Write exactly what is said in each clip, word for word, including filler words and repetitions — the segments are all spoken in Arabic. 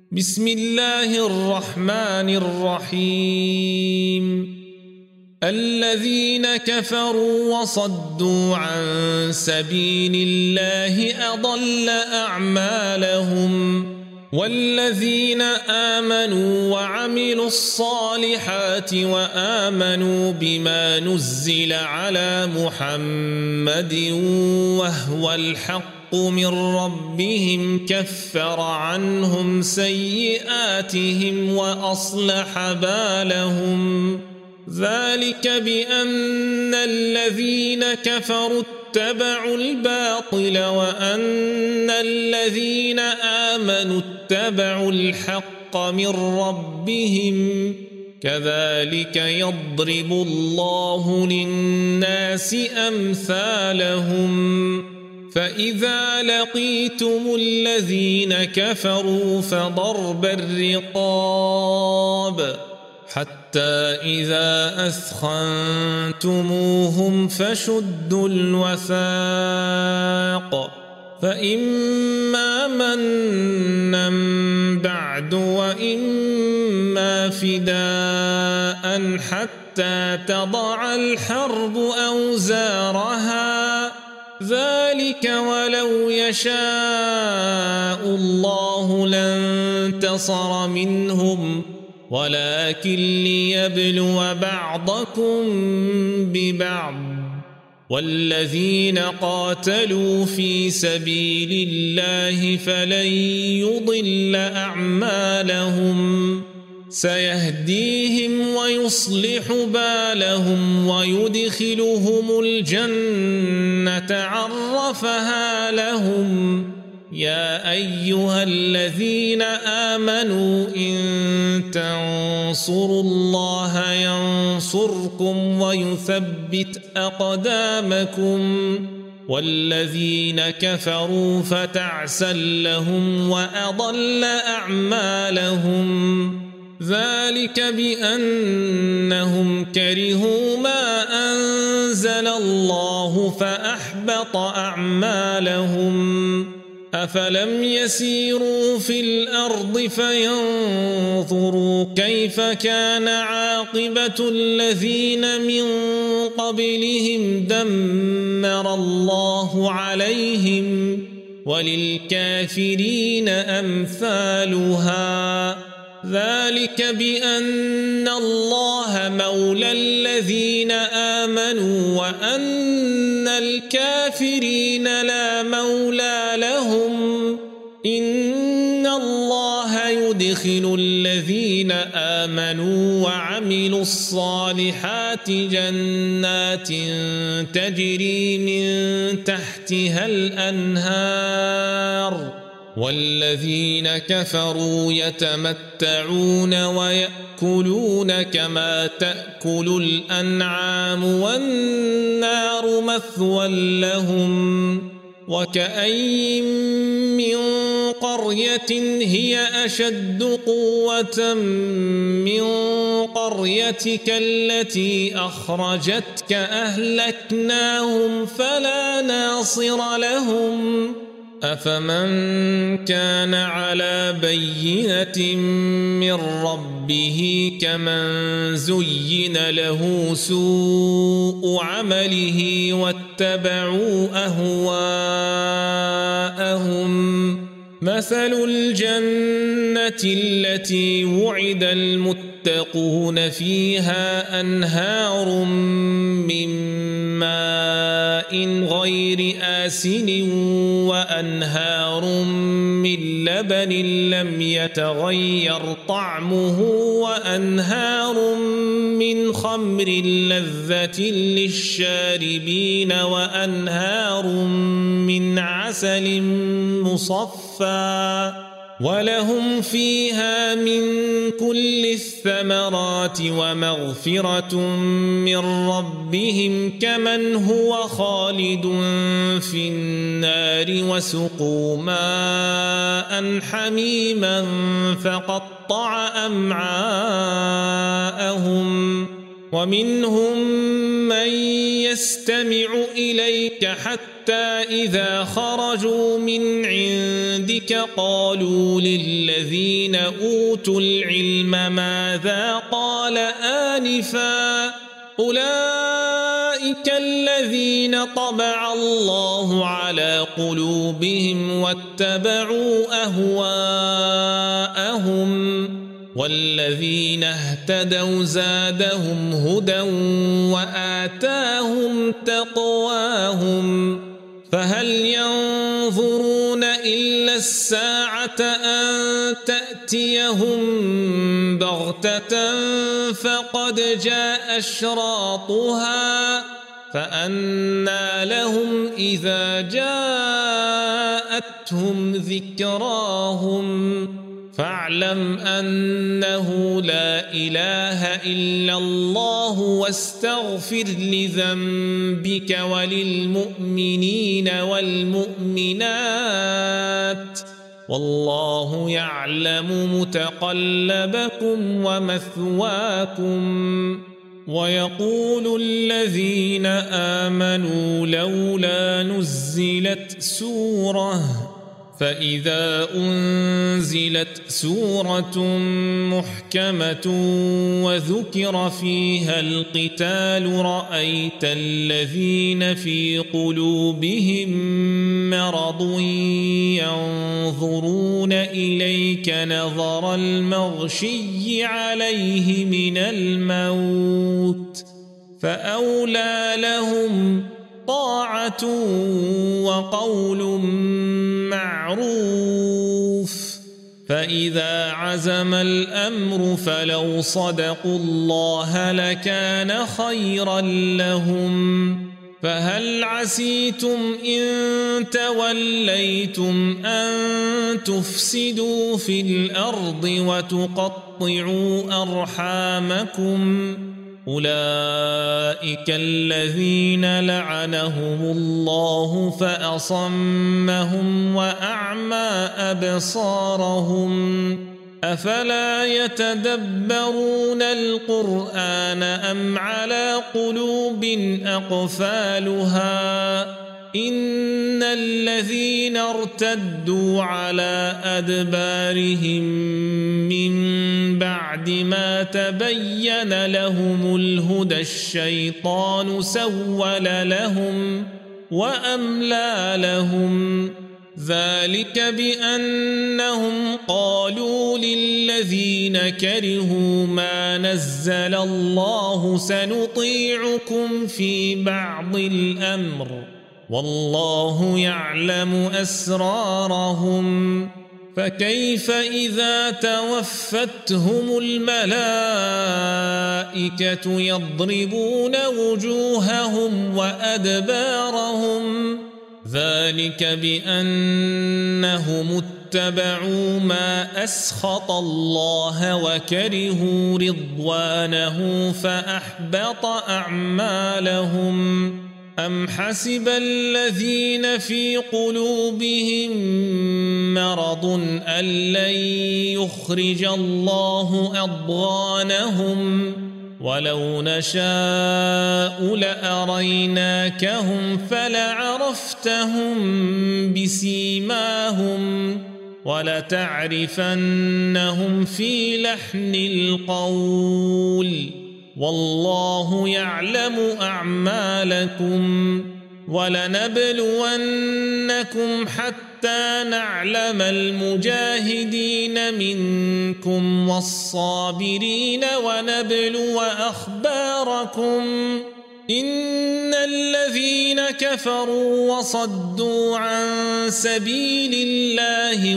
بسم الله الرحمن الرحيم الذين كفروا وصدوا عن سبيل الله أضل أعمالهم والذين آمنوا وعملوا الصالحات وآمنوا بما نزل على محمد وهو الحق من ربهم كفر عنهم سيئاتهم وأصلح بالهم ذلك بأن الذين كفروا اتبعوا الباطل وأن الذين آمنوا اتبعوا الحق من ربهم كذلك يضرب الله للناس أمثالهم فإذا لقيتم الذين كفروا فضرب الرقاب حتى إذا أثخنتموهم فشدوا الوثاق فإما منا بعد وإما فداء حتى تضع الحرب أوزارها ذلك ولو يشاء الله لانتصر منهم ولكن ليبلو بعضكم ببعض والذين قاتلوا في سبيل الله فلن يضل أعمالهم سيهديهم ويصلح بالهم ويدخلهم الجنة عرفها لهم يا أيها الذين آمنوا إن تنصروا الله ينصركم ويثبت أقدامكم والذين كفروا فتعسا لهم وأضل أعمالهم ذلك بأنهم كرهوا ما أنزل الله فأحبط أعمالهم أفلم يسيروا في الأرض فينظروا كيف كان عاقبة الذين من قبلهم دمر الله عليهم وللكافرين أمثالها ذلك بأن الله مولى الذين آمنوا وأن الكافرين لا مولى لهم إن الله يدخل الذين آمنوا وعملوا الصالحات جنات تجري من تحتها الأنهار والذين كفروا يتمتعون ويأكلون كما تأكل الأنعام والنار مثوى لهم وكأين من قرية هي أشد قوة من قريتك التي أخرجتك أهلكناهم فلا ناصر لهم أفمن كان على بينة من ربه كمن زين له سوء عمله واتبعوا أهواءهم مثل الجنة التي وعد المتقون فيها أنهار من ماء غير آسن وأنهار من لبن لم يتغير طعمه وأنهار من خمر لذة للشاربين وأنهار من عسل مصفى ولهم فيها من كل الثمرات ومغفرة من ربهم كمن هو خالد في النار وسقوا ماء حميما فقطع أمعاءهم ومنهم من يستمع إليك حتى إذا خرجوا من عندك قالوا للذين أوتوا العلم ماذا قال آنفا أولئك الذين طبع الله على قلوبهم واتبعوا أهواءهم والذين اهتدوا زادهم هدى وآتاهم تقواهم فهل ينظرون إلا الساعة أن تأتيهم بغتة فقد جاء أشراطها فأنى لهم إذا جاءتهم ذكراهم فاعلم أنه لا إله إلا الله واستغفر لذنبك وللمؤمنين والمؤمنات والله يعلم متقلبكم ومثواكم. ويقول الذين آمنوا لولا نزلت سورة فإذا أنزلت سورة محكمة وذكر فيها القتال رأيت الذين في قلوبهم مرض ينظرون إليك نظر المغشي عليه من الموت فأولى لهم طاعة وقول معروف فإذا عزم الأمر فلو صدقوا الله لكان خيرا لهم فهل عسيتم إن توليتم أن تفسدوا في الأرض وتقطعوا أرحامكم أولئك الذين لعنهم الله فأصمهم وأعمى أبصارهم أفلا يتدبرون القرآن أم على قلوب أقفالها إن الذين ارتدوا على أدبارهم من بعد ما تبين لهم الهدى الشيطان سول لهم وأملى لهم ذلك بأنهم قالوا للذين كرهوا ما نزل الله سنطيعكم في بعض الأمر والله يعلم أسرارهم فكيف إذا توفتهم الملائكة يضربون وجوههم وأدبارهم ذلك بأنهم اتبعوا ما أسخط الله وكرهوا رضوانه فأحبط أعمالهم أم حسب الذين في قلوبهم مرض أن لن يخرج الله أضغانهم ولو نشاء لأريناكهم فلعرفتهم بسيماهم ولتعرفنهم في لحن القول والله يعلم أعمالكم ولنبلونكم حتى نعلم المجاهدين منكم والصابرين ونبلو أخباركم إن الذين كفروا وصدوا عن سبيل الله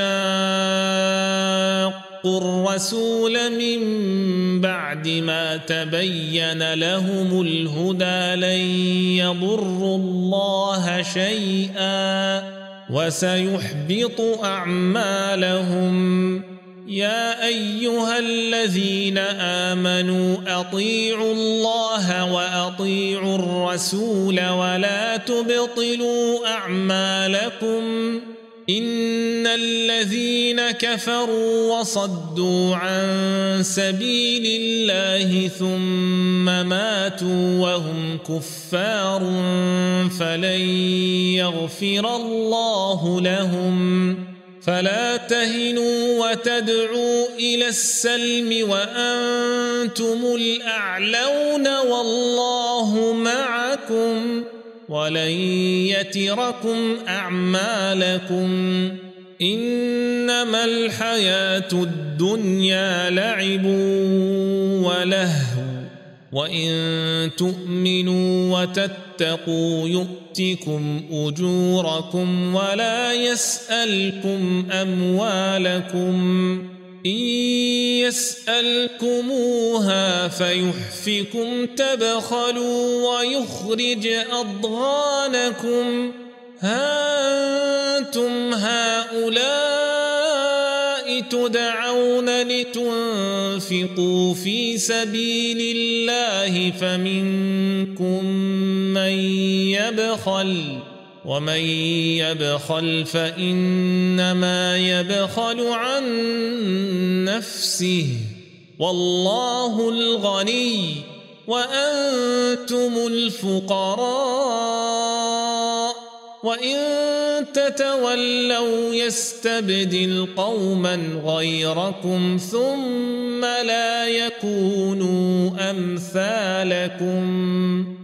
وشاقوا الرسول من بعد ما تبين لهم الهدى لن يضروا الله شيئا وسيحبط أعمالهم يا أيها الذين آمنوا أطيعوا الله وأطيعوا الرسول ولا تبطلوا أعمالكم إن الذين كفروا وصدوا عن سبيل الله ثم ماتوا وهم كفار فلن يغفر الله لهم فلا تهنوا وتدعوا إلى السلم وأنتم الأعلون والله معكم ولن يتركم أعمالكم إنما الحياة الدنيا لعب ولهو وإن تؤمنوا وتتقوا يؤتكم أجوركم ولا يسألكم أموالكم إن يسألكموها فيحفكم تبخلوا ويخرج أضغانكم ها أنتم هؤلاء تدعون لتنفقوا في سبيل الله فمنكم من يبخل ومن يبخل فإنما يبخل عن نفسه والله الغني وأنتم الفقراء وإن تتولوا يستبدل قوما غيركم ثم لا يكونوا أمثالكم